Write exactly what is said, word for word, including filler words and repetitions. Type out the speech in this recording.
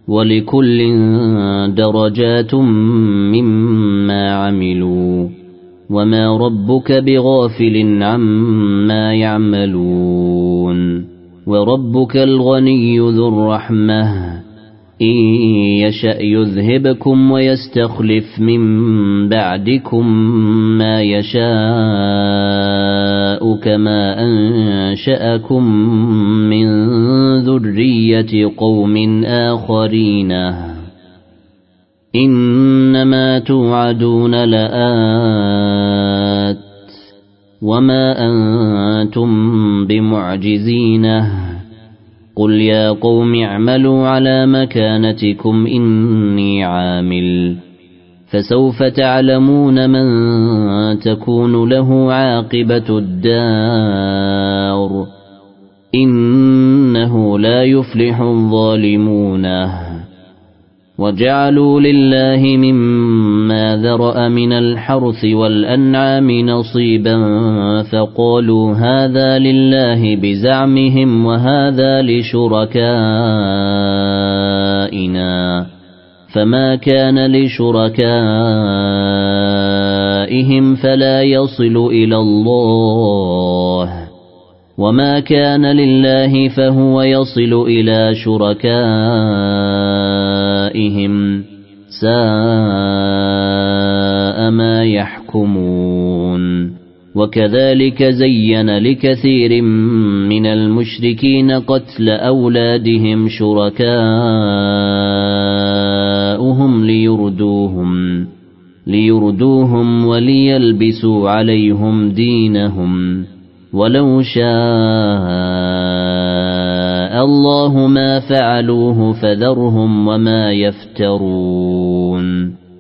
ولكل درجات مما عملوا وما ربك بغافل عما يعملون وربك الغني ذو الرحمة إن يشأ يذهبكم ويستخلف من بعدكم ما يشاء كما أنشأكم من ذرية قوم آخرين إنما توعدون لآت وما أنتم بمعجزين قل يا قوم اعملوا على مكانتكم إني عامل فسوف تعلمون من تكون له عاقبة الدار إنه لا يفلح الظالمون وجعلوا لله مما ذرأ من الحرث والأنعام نصيبا فقالوا هذا لله بزعمهم وهذا لشركائنا فما كان لشركائهم فلا يصل إلى الله وما كان لله فهو يصل إلى شركائهم ساء ما يحكمون وكذلك زين لكثير من المشركين قتل أولادهم شركاؤهم ليردوهم ليردوهم وليلبسوا عليهم دينهم ولو شاء الله ما فعلوه فذرهم وما يفترون